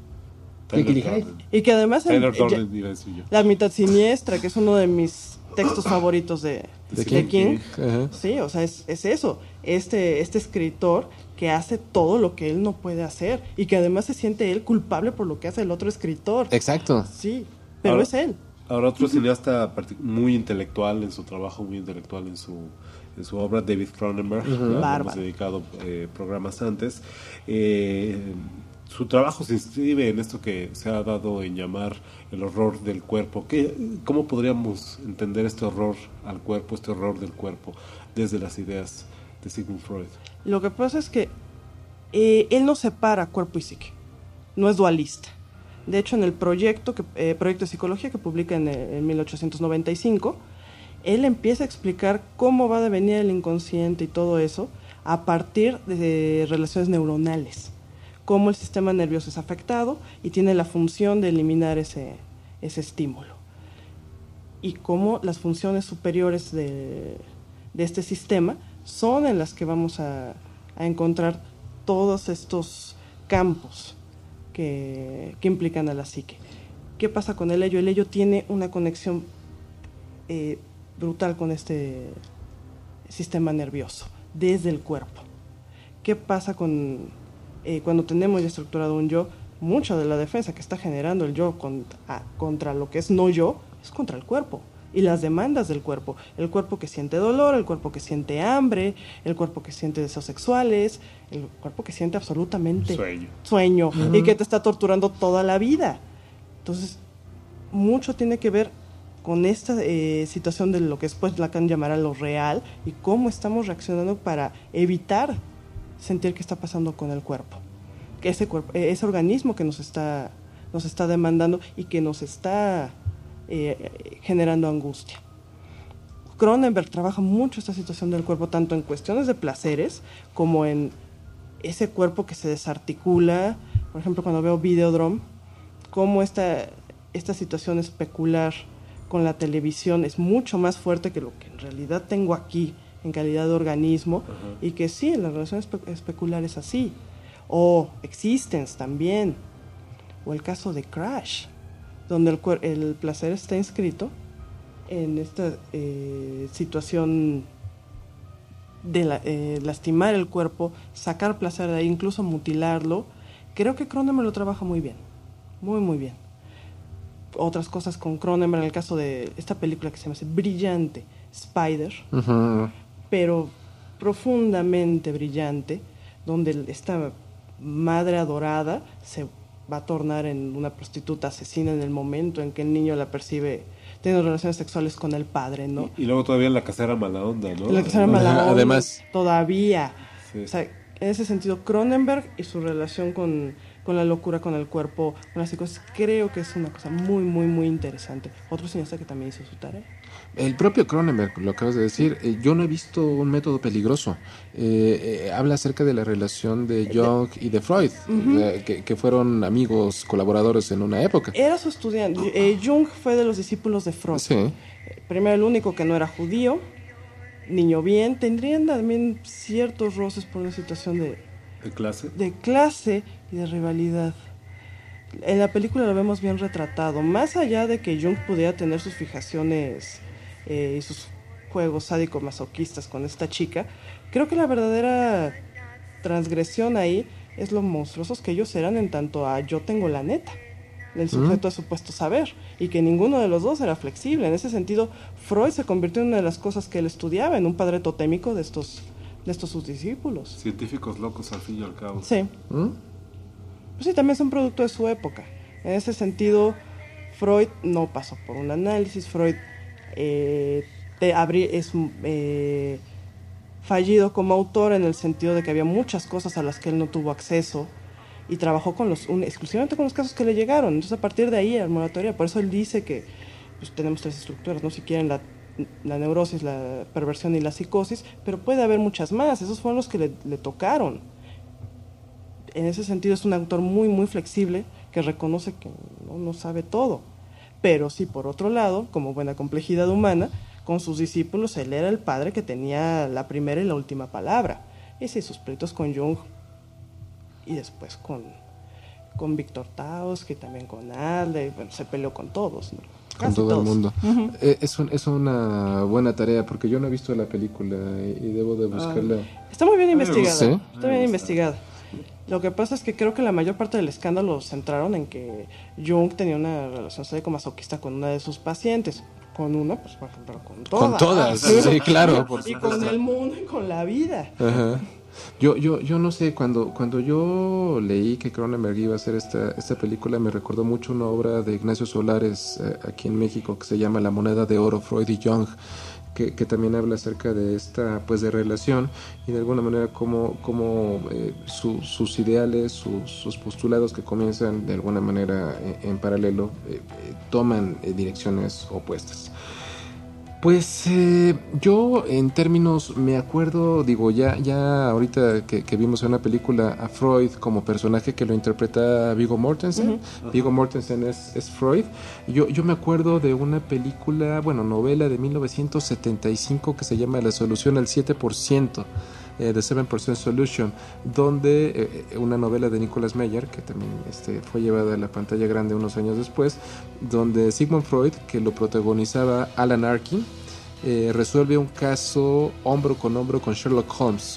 Y que además La mitad siniestra, que es uno de mis textos favoritos de King. Sí, o sea, es eso, este escritor que hace todo lo que él no puede hacer y que además se siente él culpable por lo que hace el otro escritor. Exacto. Sí, pero ahora, es él. Ahora otro cineasta muy intelectual en su trabajo, muy intelectual en su obra, David Cronenberg, hemos dedicado programas antes. Su trabajo se inscribe en esto que se ha dado en llamar el horror del cuerpo. ¿Cómo podríamos entender este horror al cuerpo, este horror del cuerpo, desde las ideas de Sigmund Freud? Lo que pasa es que él no separa cuerpo y psique, no es dualista. De hecho, en el proyecto de psicología que publica en 1895, él empieza a explicar cómo va a devenir el inconsciente y todo eso a partir de relaciones neuronales, cómo el sistema nervioso es afectado y tiene la función de eliminar ese estímulo, y cómo las funciones superiores de este sistema son en las que vamos a encontrar todos estos campos que implican a la psique. ¿Qué pasa con el ello? El ello tiene una conexión brutal con este sistema nervioso desde el cuerpo. ¿Qué pasa cuando tenemos ya estructurado un yo? Mucha de la defensa que está generando el yo contra lo que es no yo es contra el cuerpo y las demandas del cuerpo. El cuerpo que siente dolor, el cuerpo que siente hambre, el cuerpo que siente deseos sexuales, el cuerpo que siente absolutamente sueño y que te está torturando toda la vida. Entonces, mucho tiene que ver con esta situación de lo que después Lacan llamará lo real y cómo estamos reaccionando para evitar sentir qué está pasando con el cuerpo. Que ese organismo que nos está demandando y que nos está generando angustia. Cronenberg trabaja mucho esta situación del cuerpo, tanto en cuestiones de placeres como en ese cuerpo que se desarticula. Por ejemplo, cuando veo Videodrome, cómo esta situación especular con la televisión es mucho más fuerte que lo que en realidad tengo aquí en calidad de organismo, y que sí, en las relaciones especulares así, o Existence también, o el caso de Crash, donde el placer está inscrito en esta situación de lastimar el cuerpo, sacar placer de ahí, incluso mutilarlo. Creo que Cronenberg lo trabaja muy bien, muy muy bien. Otras cosas con Cronenberg, en el caso de esta película que se llama brillante, Spider, pero profundamente brillante, donde esta madre adorada se va a tornar en una prostituta asesina en el momento en que el niño la percibe teniendo relaciones sexuales con el padre, ¿no? Y luego todavía en la casera mala onda, ¿no? En la casera mala onda, Además. todavía. Sí. O sea, en ese sentido, Cronenberg y su relación con la locura, con el cuerpo, con las psicosis, creo que es una cosa muy, muy, muy interesante. Otro cineasta que también hizo su tarea. El propio Cronenberg, lo acabas de decir, yo no he visto Un método peligroso. Habla acerca de la relación de Jung y de Freud, que fueron amigos, colaboradores en una época. Era su estudiante. Jung fue de los discípulos de Freud. Sí. Primero, el único que no era judío, niño bien. Tendrían también ciertos roces por una situación ¿De clase? de clase y de rivalidad. En la película lo vemos bien retratado. Más allá de que Jung pudiera tener sus fijaciones y sus juegos sádico-masoquistas con esta chica, creo que la verdadera transgresión ahí es lo monstruosos que ellos eran en tanto a yo tengo la neta, el sujeto de supuesto saber, y que ninguno de los dos era flexible. En ese sentido, Freud se convirtió en una de las cosas que él estudiaba, en un padre totémico de estos sus discípulos. Científicos locos al fin y al cabo. Sí. Pues sí, también es un producto de su época. En ese sentido, Freud no pasó por un análisis. Freud es fallido como autor en el sentido de que había muchas cosas a las que él no tuvo acceso y trabajó exclusivamente con los casos que le llegaron. Entonces, a partir de ahí armó la teoría. Por eso él dice que pues, tenemos 3 estructuras, ¿no? Si quieren, la neurosis, la perversión y la psicosis, pero puede haber muchas más. Esos fueron los que le tocaron. En ese sentido es un autor muy, muy flexible que reconoce que no sabe todo. Pero sí, por otro lado, como buena complejidad humana, con sus discípulos él era el padre que tenía la primera y la última palabra. Y sí, sus pleitos con Jung y después con Víctor Taus, que también con Adler, bueno, se peleó con todos, ¿no? Con todo el mundo. Es una buena tarea porque yo no he visto la película y debo de buscarla. Está muy bien investigada. ¿Sí? Está bien investigada. Lo que pasa es que creo que la mayor parte del escándalo centraron en que Jung tenía una relación sádico-masoquista con una de sus pacientes. Con una, pues por ejemplo, con todas. Con todas, sí, claro. Y con el mundo y con la vida. Ajá. Yo no sé, cuando yo leí que Cronenberg iba a hacer esta película, me recordó mucho una obra de Ignacio Solares aquí en México que se llama La moneda de oro, Freud y Jung, que también habla acerca de esta pues de relación y de alguna manera como sus ideales, sus postulados que comienzan de alguna manera en paralelo toman direcciones opuestas. Pues yo en términos me acuerdo, digo, ya ahorita que vimos en una película a Freud como personaje que lo interpreta Viggo Mortensen. Viggo Mortensen es Freud. Yo me acuerdo de una película, novela de 1975 que se llama La solución al 7%. The 7% Solution, donde una novela de Nicholas Meyer, que también fue llevada a la pantalla grande unos años después, donde Sigmund Freud, que lo protagonizaba Alan Arkin, resuelve un caso hombro con hombro con Sherlock Holmes.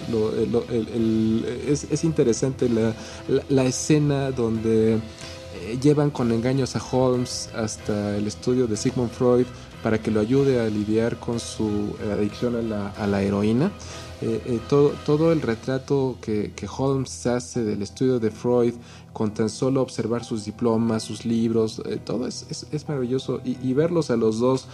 Es interesante la escena donde llevan con engaños a Holmes hasta el estudio de Sigmund Freud para que lo ayude a lidiar con su adicción a la heroína. Todo el retrato que Holmes hace del estudio de Freud con tan solo observar sus diplomas, sus libros, todo es maravilloso y verlos a los dos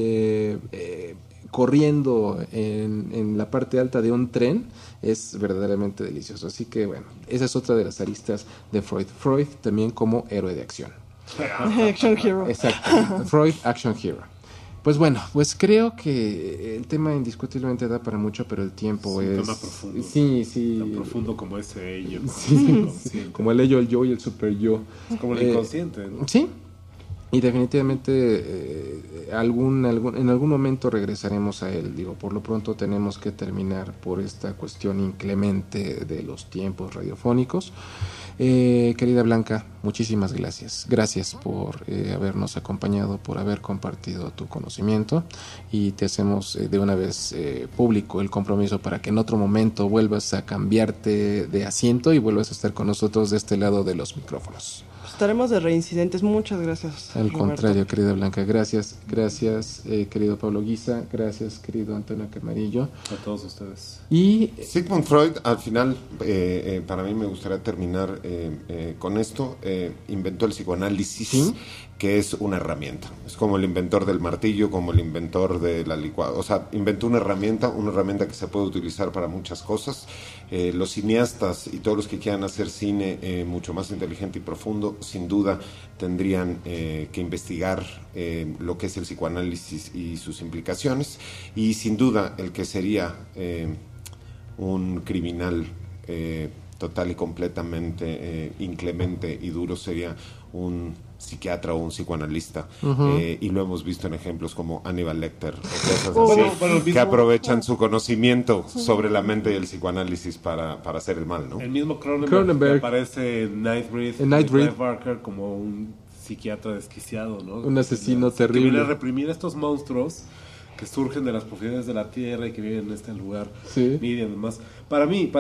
corriendo en la parte alta de un tren es verdaderamente delicioso. Así que bueno, esa es otra de las aristas de Freud. Freud también como héroe de acción. Action hero. Exacto. Freud, action hero. Pues bueno, pues creo que el tema indiscutiblemente da para mucho, pero el tiempo es... un tema profundo. Sí. Tan profundo como ese ello. Sí, como el ello, el yo y el super yo. Es como el inconsciente, ¿no? Sí. Y definitivamente en algún momento regresaremos a él. Digo, por lo pronto tenemos que terminar por esta cuestión inclemente de los tiempos radiofónicos. Querida Blanca, muchísimas gracias. Gracias por habernos acompañado, por haber compartido tu conocimiento y te hacemos de una vez público el compromiso para que en otro momento vuelvas a cambiarte de asiento y vuelvas a estar con nosotros de este lado de los micrófonos. Pues estaremos de reincidentes. Muchas gracias. Al Roberto. contrario, querida Blanca, gracias, querido Pablo Guisa, gracias, querido Antonio Camarillo. A todos ustedes. Y Sigmund Freud, al final, para mí me gustaría terminar con esto, inventó el psicoanálisis, ¿sí? que es una herramienta. Es como el inventor del martillo, como el inventor de la licuadora. O sea, inventó una herramienta que se puede utilizar para muchas cosas. Los cineastas y todos los que quieran hacer cine mucho más inteligente y profundo, sin duda tendrían que investigar lo que es el psicoanálisis y sus implicaciones. Y sin duda el que sería un criminal total y completamente inclemente y duro sería un psiquiatra o un psicoanalista. Y lo hemos visto en ejemplos como Aníbal Lecter o cosas así, que aprovechan su conocimiento sobre la mente y el psicoanálisis para hacer el mal, ¿no? El mismo Cronenberg aparece en Nightbreed Barker como un psiquiatra desquiciado, ¿no? Un asesino terrible. Que viene a reprimir a estos monstruos que surgen de las profundidades de la tierra y que viven en este lugar. Sí. Y demás. Para mí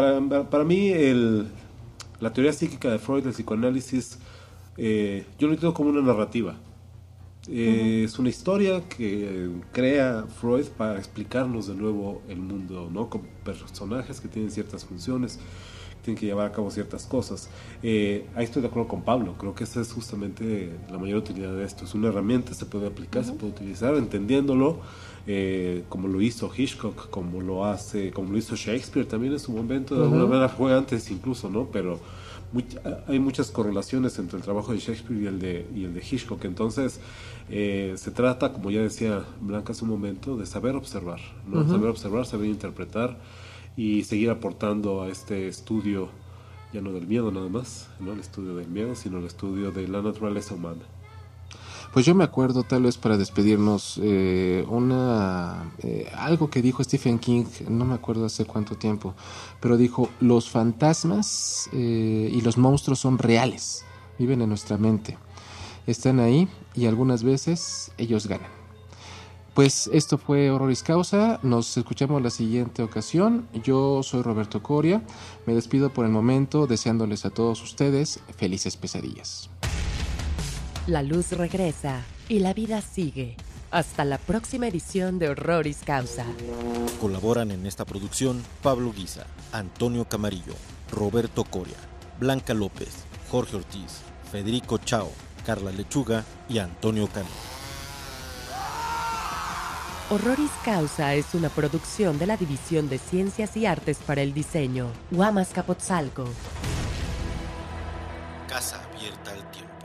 la teoría psíquica de Freud, el psicoanálisis, yo lo entiendo como una narrativa. Es una historia que crea Freud para explicarnos de nuevo el mundo, ¿no? Con personajes que tienen ciertas funciones, que tienen que llevar a cabo ciertas cosas. Ahí estoy de acuerdo con Pablo. Creo que esa es justamente la mayor utilidad de esto. Es una herramienta, se puede aplicar, se puede utilizar, entendiéndolo, como lo hizo Hitchcock, como lo hizo Shakespeare también en su momento. De alguna manera fue antes incluso, ¿no? Pero hay muchas correlaciones entre el trabajo de Shakespeare y el de Hitchcock. Entonces se trata, como ya decía Blanca hace un momento, de saber observar, ¿no? Saber observar, saber interpretar y seguir aportando a este estudio, ya no del miedo nada más, no el estudio del miedo, sino el estudio de la naturaleza humana. Pues yo me acuerdo, tal vez para despedirnos, algo que dijo Stephen King, no me acuerdo hace cuánto tiempo, pero dijo: los fantasmas y los monstruos son reales, viven en nuestra mente, están ahí y algunas veces ellos ganan. Pues esto fue Horroris Causa, nos escuchamos la siguiente ocasión. Yo soy Roberto Coria, me despido por el momento deseándoles a todos ustedes felices pesadillas. La luz regresa y la vida sigue. Hasta la próxima edición de Horroris Causa. Colaboran en esta producción Pablo Guisa, Antonio Camarillo, Roberto Coria, Blanca López, Jorge Ortiz, Federico Chao, Carla Lechuga y Antonio Cano. Horroris Causa es una producción de la División de Ciencias y Artes para el Diseño, Huamas Capotzalco. Casa abierta al tiempo.